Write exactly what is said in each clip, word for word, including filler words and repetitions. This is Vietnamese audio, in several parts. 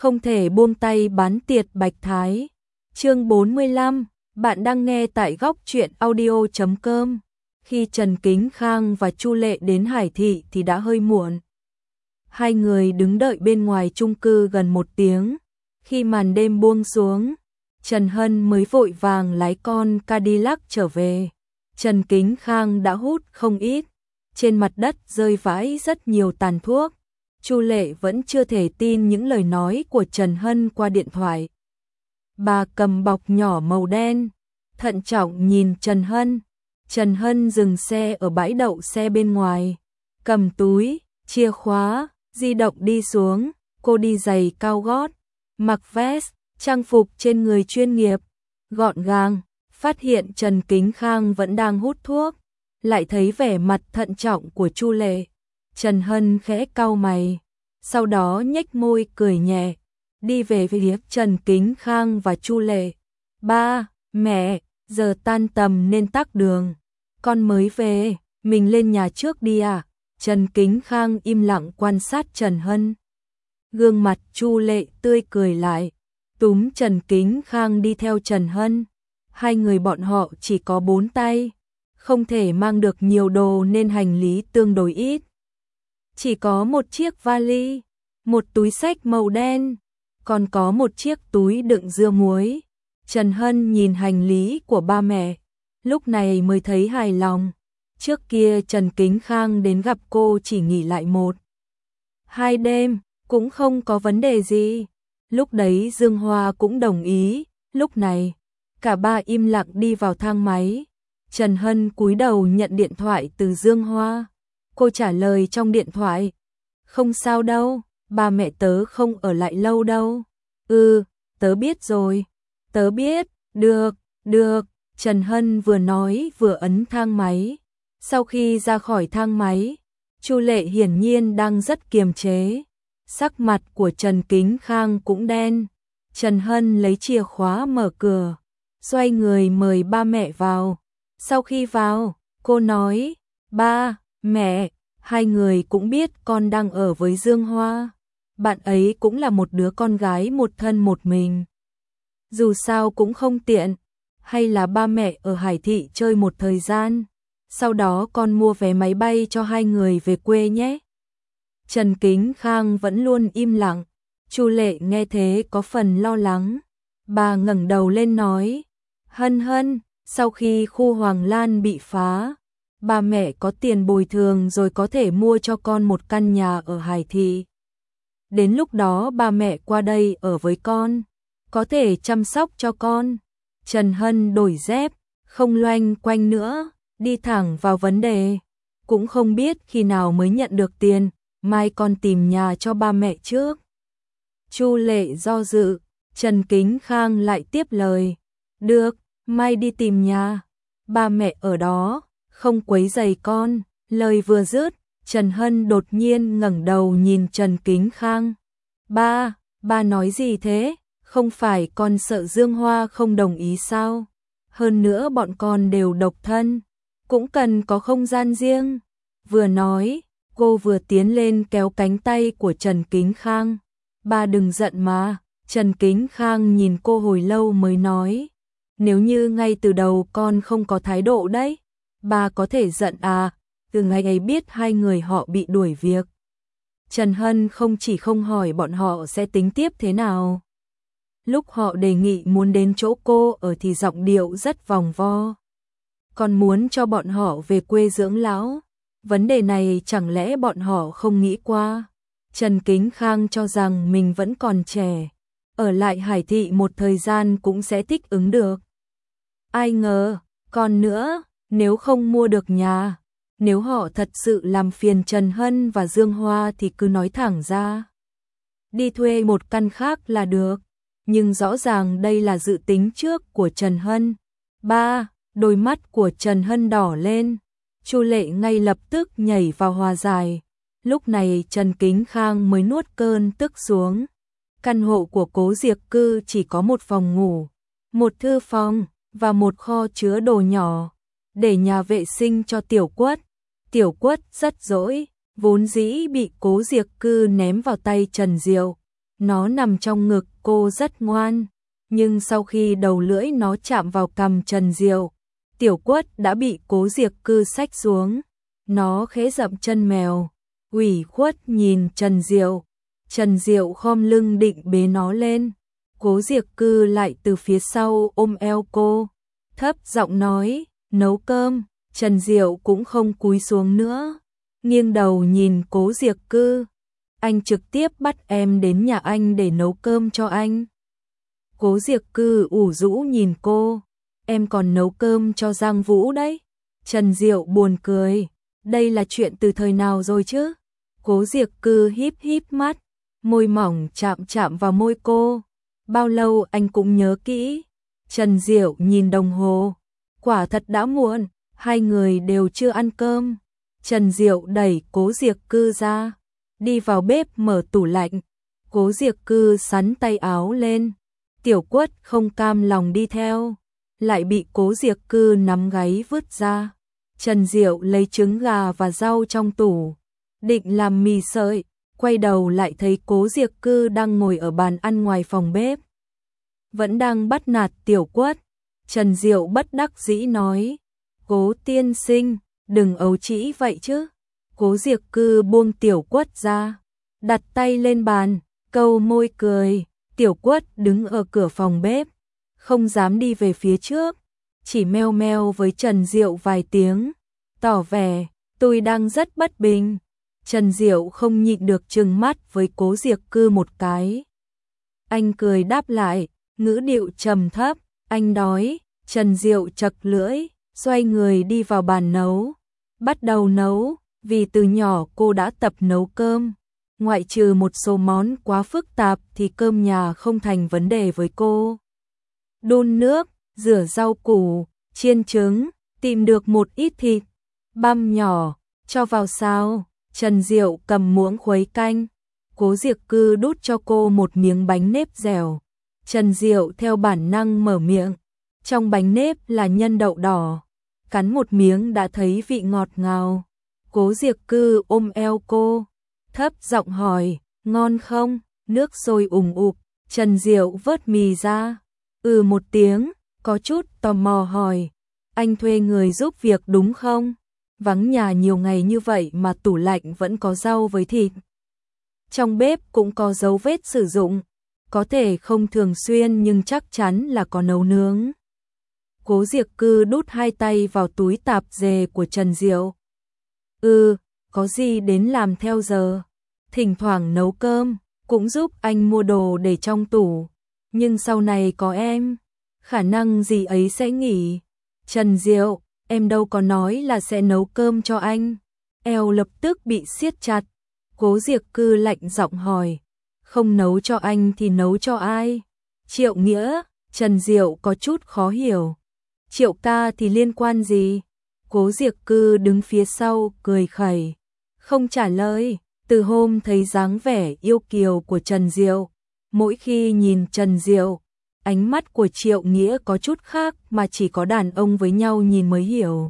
không thể buông tay bán tiệt Bạch Thái. Chương bốn mươi lăm, bạn đang nghe tại góc truyện audio chấm com. Khi Trần Kính Khang và Chu Lệ đến Hải Thị thì đã hơi muộn. Hai người đứng đợi bên ngoài chung cư gần một tiếng. Khi màn đêm buông xuống, Trần Hân mới vội vàng lái con Cadillac trở về. Trần Kính Khang đã hút không ít, trên mặt đất rơi vãi rất nhiều tàn thuốc. Chu Lệ vẫn chưa thể tin những lời nói của Trần Hân qua điện thoại. Bà cầm bọc nhỏ màu đen, thận trọng nhìn Trần Hân. Trần Hân dừng xe ở bãi đậu xe bên ngoài, cầm túi, chìa khóa, di động đi xuống. Cô đi giày cao gót, mặc vest, trang phục trên người chuyên nghiệp, gọn gàng. Phát hiện Trần Kính Khang vẫn đang hút thuốc, lại thấy vẻ mặt thận trọng của Chu Lệ. Trần Hân khẽ cau mày, sau đó nhếch môi cười nhẹ, đi về phía Trần Kính Khang và Chu Lệ. Ba, mẹ, giờ tan tầm nên tắc đường, con mới về, mình lên nhà trước đi à? Trần Kính Khang im lặng quan sát Trần Hân. Gương mặt Chu Lệ tươi cười lại, túm Trần Kính Khang đi theo Trần Hân. Hai người bọn họ chỉ có bốn tay, không thể mang được nhiều đồ nên hành lý tương đối ít. Chỉ có một chiếc vali, một túi xách màu đen, còn có một chiếc túi đựng dưa muối. Trần Hân nhìn hành lý của ba mẹ, lúc này mới thấy hài lòng. Trước kia Trần Kính Khang đến gặp cô chỉ nghỉ lại một, hai đêm, cũng không có vấn đề gì. Lúc đấy Dương Hoa cũng đồng ý. Lúc này, cả ba im lặng đi vào thang máy. Trần Hân cúi đầu nhận điện thoại từ Dương Hoa. Cô trả lời trong điện thoại, không sao đâu, ba mẹ tớ không ở lại lâu đâu. Ừ, tớ biết rồi, tớ biết, được, được. Trần Hân vừa nói vừa ấn thang máy. Sau khi ra khỏi thang máy, Chu Lệ hiển nhiên đang rất kiềm chế. Sắc mặt của Trần Kính Khang cũng đen. Trần Hân lấy chìa khóa mở cửa, xoay người mời ba mẹ vào. Sau khi vào, cô nói, ba, mẹ, hai người cũng biết con đang ở với Dương Hoa. Bạn ấy cũng là một đứa con gái một thân một mình. Dù sao cũng không tiện, hay là ba mẹ ở Hải Thị chơi một thời gian, sau đó con mua vé máy bay cho hai người về quê nhé. Trần Kính Khang vẫn luôn im lặng. Chu Lệ nghe thế có phần lo lắng. Bà ngẩng đầu lên nói, Hân Hân, sau khi khu Hoàng Lan bị phá, ba mẹ có tiền bồi thường rồi có thể mua cho con một căn nhà ở Hải Thị. Đến lúc đó ba mẹ qua đây ở với con, có thể chăm sóc cho con. Trần Hân đổi dép, không loanh quanh nữa, đi thẳng vào vấn đề. Cũng không biết khi nào mới nhận được tiền, mai con tìm nhà cho ba mẹ trước. Chu Lệ do dự, Trần Kính Khang lại tiếp lời, được, mai đi tìm nhà, ba mẹ ở đó, không quấy rầy con. Lời vừa dứt, Trần Hân đột nhiên ngẩng đầu nhìn Trần Kính Khang. Ba, ba nói gì thế? Không phải con sợ Dương Hoa không đồng ý sao? Hơn nữa bọn con đều độc thân, cũng cần có không gian riêng. Vừa nói, cô vừa tiến lên kéo cánh tay của Trần Kính Khang. Ba đừng giận mà. Trần Kính Khang nhìn cô hồi lâu mới nói, nếu như ngay từ đầu con không có thái độ đấy, ba có thể giận à? Từ ngày ấy biết hai người họ bị đuổi việc, Trần Hân không chỉ không hỏi bọn họ sẽ tính tiếp thế nào. Lúc họ đề nghị muốn đến chỗ cô ở thì giọng điệu rất vòng vo. Còn muốn cho bọn họ về quê dưỡng lão. Vấn đề này chẳng lẽ bọn họ không nghĩ qua? Trần Kính Khang cho rằng mình vẫn còn trẻ, ở lại Hải Thị một thời gian cũng sẽ thích ứng được. Ai ngờ, còn nữa, nếu không mua được nhà, nếu họ thật sự làm phiền Trần Hân và Dương Hoa thì cứ nói thẳng ra. Đi thuê một căn khác là được, nhưng rõ ràng đây là dự tính trước của Trần Hân. Ba, đôi mắt của Trần Hân đỏ lên. Chu Lệ ngay lập tức nhảy vào hòa giải. Lúc này Trần Kính Khang mới nuốt cơn tức xuống. Căn hộ của Cố Diệp Cư chỉ có một phòng ngủ, một thư phòng và một kho chứa đồ nhỏ, để nhà vệ sinh cho Tiểu Quất. Tiểu Quất rất dỗi, vốn dĩ bị Cố Diệp Cư ném vào tay Trần Diệu, Nó nằm trong ngực cô rất ngoan, nhưng sau khi đầu lưỡi nó chạm vào cằm Trần Diệu, Tiểu Quất đã bị Cố Diệc Cư xách xuống. Nó khẽ dậm chân mèo, ủy khuất nhìn Trần Diệu. Trần Diệu khom lưng định bế nó lên. Cố Diệc Cư lại từ phía sau ôm eo cô, thấp giọng nói, nấu cơm. Trần Diệu cũng không cúi xuống nữa, nghiêng đầu nhìn Cố Diệc Cư. Anh trực tiếp bắt em đến nhà anh để nấu cơm cho anh. Cố Diệc Cư ủ rũ nhìn cô, em còn nấu cơm cho Giang Vũ đấy. Trần Diệu buồn cười, đây là chuyện từ thời nào rồi chứ? Cố Diệc Cư híp híp mắt, môi mỏng chạm chạm vào môi cô. Bao lâu anh cũng nhớ kỹ. Trần Diệu nhìn đồng hồ, quả thật đã muộn, hai người đều chưa ăn cơm. Trần Diệu đẩy Cố Diệc Cư ra, đi vào bếp mở tủ lạnh. Cố Diệc Cư xắn tay áo lên, Tiểu Quất không cam lòng đi theo, lại bị Cố Diệc Cư nắm gáy vứt ra. Trần Diệu lấy trứng gà và rau trong tủ, định làm mì sợi, quay đầu lại thấy Cố Diệc Cư đang ngồi ở bàn ăn ngoài phòng bếp, vẫn đang bắt nạt Tiểu Quất. Trần Diệu bất đắc dĩ nói, Cố tiên sinh, đừng ấu trĩ vậy chứ. Cố Diệc Cư buông Tiểu Quất ra, đặt tay lên bàn, câu môi cười. Tiểu Quất đứng ở cửa phòng bếp, không dám đi về phía trước, chỉ meo meo với Trần Diệu vài tiếng, tỏ vẻ tôi đang rất bất bình. Trần Diệu không nhịn được trừng mắt với Cố Diệc Cư một cái. Anh cười đáp lại, ngữ điệu trầm thấp, anh đói. Trần Diệu chật lưỡi, xoay người đi vào bàn nấu, bắt đầu nấu. Vì từ nhỏ cô đã tập nấu cơm, ngoại trừ một số món quá phức tạp thì cơm nhà không thành vấn đề với cô. Đun nước, rửa rau củ, chiên trứng, tìm được một ít thịt, băm nhỏ, cho vào xào. Trần Diệu cầm muỗng khuấy canh, Cố Diệc Cư đút cho cô một miếng bánh nếp dẻo. Trần Diệu theo bản năng mở miệng, trong bánh nếp là nhân đậu đỏ, cắn một miếng đã thấy vị ngọt ngào. Cố Diệc Cư ôm eo cô, thấp giọng hỏi, ngon không? Nước sôi ùng ục. Trần Diệu vớt mì ra, ừ một tiếng, có chút tò mò hỏi, anh thuê người giúp việc đúng không? Vắng nhà nhiều ngày như vậy mà tủ lạnh vẫn có rau với thịt. Trong bếp cũng có dấu vết sử dụng, có thể không thường xuyên nhưng chắc chắn là có nấu nướng. Cố Diệc Cư đút hai tay vào túi tạp dề của Trần Diệu. Ừ, có gì đến làm theo giờ. Thỉnh thoảng nấu cơm, cũng giúp anh mua đồ để trong tủ. Nhưng sau này có em, khả năng gì ấy sẽ nghỉ. Trần Diệu, em đâu có nói là sẽ nấu cơm cho anh. Eo lập tức bị siết chặt. Cố Diệc Cư lạnh giọng hỏi, không nấu cho anh thì nấu cho ai? Triệu Nghĩa. Trần Diệu có chút khó hiểu. Triệu ca thì liên quan gì? Cố Diệc Cư đứng phía sau cười khẩy, không trả lời. Từ hôm thấy dáng vẻ yêu kiều của Trần Diệu, mỗi khi nhìn Trần Diệu, ánh mắt của Triệu Nghĩa có chút khác mà chỉ có đàn ông với nhau nhìn mới hiểu.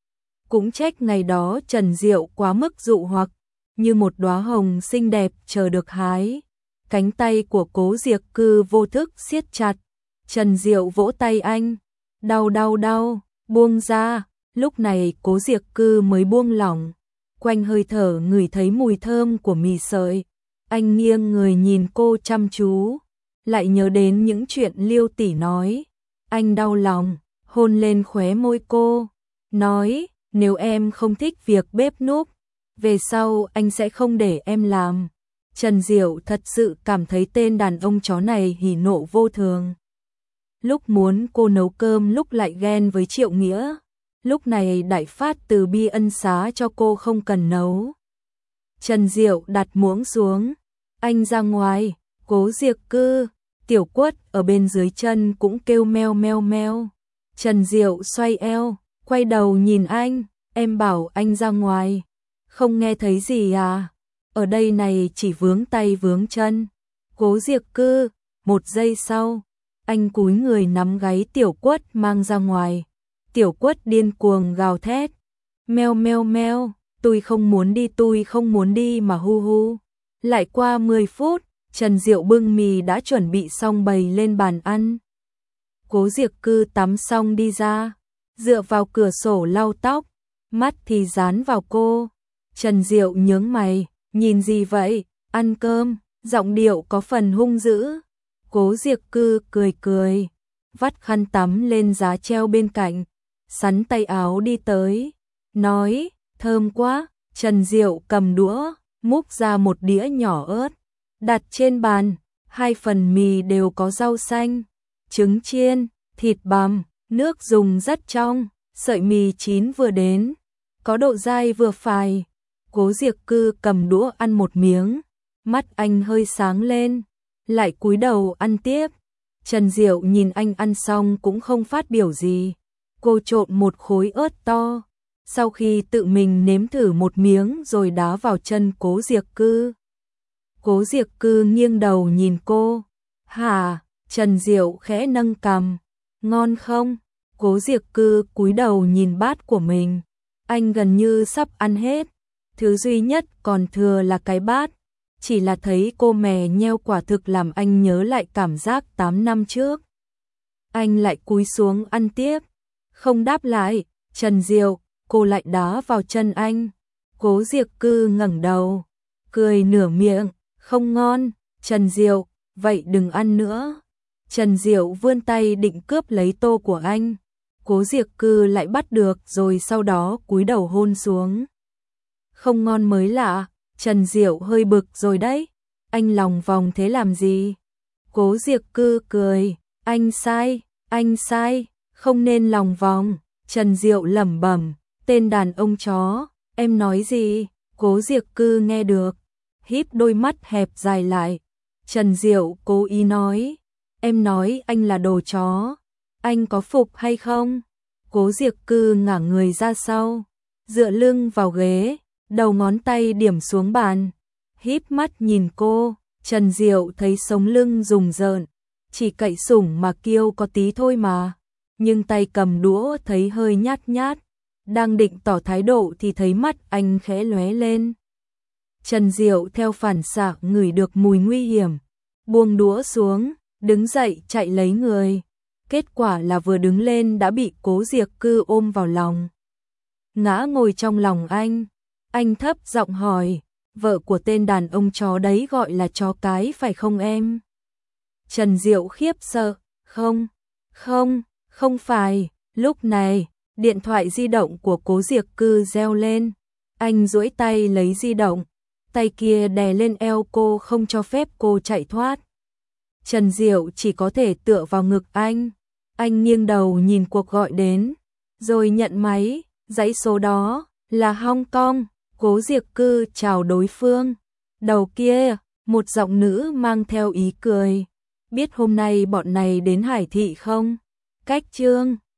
Cũng trách ngày đó Trần Diệu quá mức dụ hoặc, như một đóa hồng xinh đẹp chờ được hái. Cánh tay của Cố Diệc Cư vô thức siết chặt. Trần Diệu vỗ tay anh, đau đau đau, buông ra. Lúc này Cố Diệc Cư mới buông lỏng, quanh hơi thở ngửi thấy mùi thơm của mì sợi. Anh nghiêng người nhìn cô chăm chú, lại nhớ đến những chuyện Liêu tỷ nói. Anh đau lòng, hôn lên khóe môi cô, nói, nếu em không thích việc bếp núc, về sau anh sẽ không để em làm. Trần Diệu thật sự cảm thấy tên đàn ông chó này hỉ nộ vô thường. Lúc muốn cô nấu cơm lúc lại ghen với Triệu Nghĩa. Lúc này đại phát từ bi ân xá cho cô không cần nấu. Trần Diệu đặt muỗng xuống, anh ra ngoài. Cố Diệc Cư, Tiểu Quất ở bên dưới chân cũng kêu meo meo meo. Trần Diệu xoay eo, quay đầu nhìn anh, em bảo anh ra ngoài, không nghe thấy gì à? Ở đây này chỉ vướng tay vướng chân. Cố Diệc Cư, một giây sau, anh cúi người nắm gáy Tiểu Quất mang ra ngoài. Tiểu Quất điên cuồng gào thét, meo meo meo, tôi không muốn đi tôi không muốn đi mà hu hu. Lại qua mười phút, Trần Diệu bưng mì đã chuẩn bị xong bày lên bàn ăn. Cố Diệc Cư tắm xong đi ra, dựa vào cửa sổ lau tóc, mắt thì dán vào cô. Trần Diệu nhướng mày, nhìn gì vậy, ăn cơm, giọng điệu có phần hung dữ. Cố Diệc Cư cười cười, vắt khăn tắm lên giá treo bên cạnh, sắn tay áo đi tới, nói, thơm quá. Trần Diệu cầm đũa, múc ra một đĩa nhỏ ớt, đặt trên bàn, hai phần mì đều có rau xanh, trứng chiên, thịt bằm, nước dùng rất trong, sợi mì chín vừa đến, có độ dai vừa phải. Cố Diệc Cư cầm đũa ăn một miếng, mắt anh hơi sáng lên, lại cúi đầu ăn tiếp. Trần Diệu nhìn anh ăn xong cũng không phát biểu gì. Cô trộn một khối ớt to, sau khi tự mình nếm thử một miếng rồi đá vào chân Cố Diệc Cư. Cố Diệc Cư nghiêng đầu nhìn cô. Hả? Trần Diệu khẽ nâng cằm. Ngon không? Cố Diệc Cư cúi đầu nhìn bát của mình. Anh gần như sắp ăn hết. Thứ duy nhất còn thừa là cái bát. Chỉ là thấy cô mè nheo quả thực làm anh nhớ lại cảm giác tám năm trước. Anh lại cúi xuống ăn tiếp. Không đáp lại. Trần Diệu, cô lại đá vào chân anh. Cố Diệc Cư ngẩng đầu, cười nửa miệng. Không ngon. Trần Diệu, vậy đừng ăn nữa. Trần Diệu vươn tay định cướp lấy tô của anh. Cố Diệc Cư lại bắt được rồi sau đó cúi đầu hôn xuống. Không ngon mới lạ. Trần Diệu hơi bực rồi đấy. Anh lòng vòng thế làm gì? Cố Diệc Cư cười. Anh sai, anh sai, không nên lòng vòng. Trần Diệu lẩm bẩm. Tên đàn ông chó, em nói gì? Cố Diệc Cư nghe được, híp đôi mắt hẹp dài lại. Trần Diệu cố ý nói. Em nói anh là đồ chó. Anh có phục hay không? Cố Diệc Cư ngả người ra sau, dựa lưng vào ghế, đầu ngón tay điểm xuống bàn, híp mắt nhìn cô. Trần Diệu thấy sống lưng rùng rợn, chỉ cậy sủng mà kêu có tí thôi mà, nhưng tay cầm đũa thấy hơi nhát nhát, đang định tỏ thái độ thì thấy mắt anh khẽ lóe lên. Trần Diệu theo phản xạ ngửi được mùi nguy hiểm, buông đũa xuống, đứng dậy chạy lấy người. Kết quả là vừa đứng lên đã bị Cố Diệc Cư ôm vào lòng, ngã ngồi trong lòng anh. Anh thấp giọng hỏi, vợ của tên đàn ông chó đấy gọi là chó cái phải không em? Trần Diệu khiếp sợ, không, không, không phải. Lúc này, điện thoại di động của Cố Diệc Cư reo lên. Anh duỗi tay lấy di động, tay kia đè lên eo cô không cho phép cô chạy thoát. Trần Diệu chỉ có thể tựa vào ngực anh. Anh nghiêng đầu nhìn cuộc gọi đến, rồi nhận máy. Dãy số đó là Hong Kong. Cố Diệc Cư chào đối phương. Đầu kia, một giọng nữ mang theo ý cười. Biết hôm nay bọn này đến Hải Thị không? Cách Trương